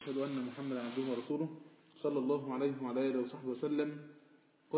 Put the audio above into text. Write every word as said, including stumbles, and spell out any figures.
أشهد أن محمدا عبده ورسوله صلى الله عليه وعلى آله وصحبه وسلم.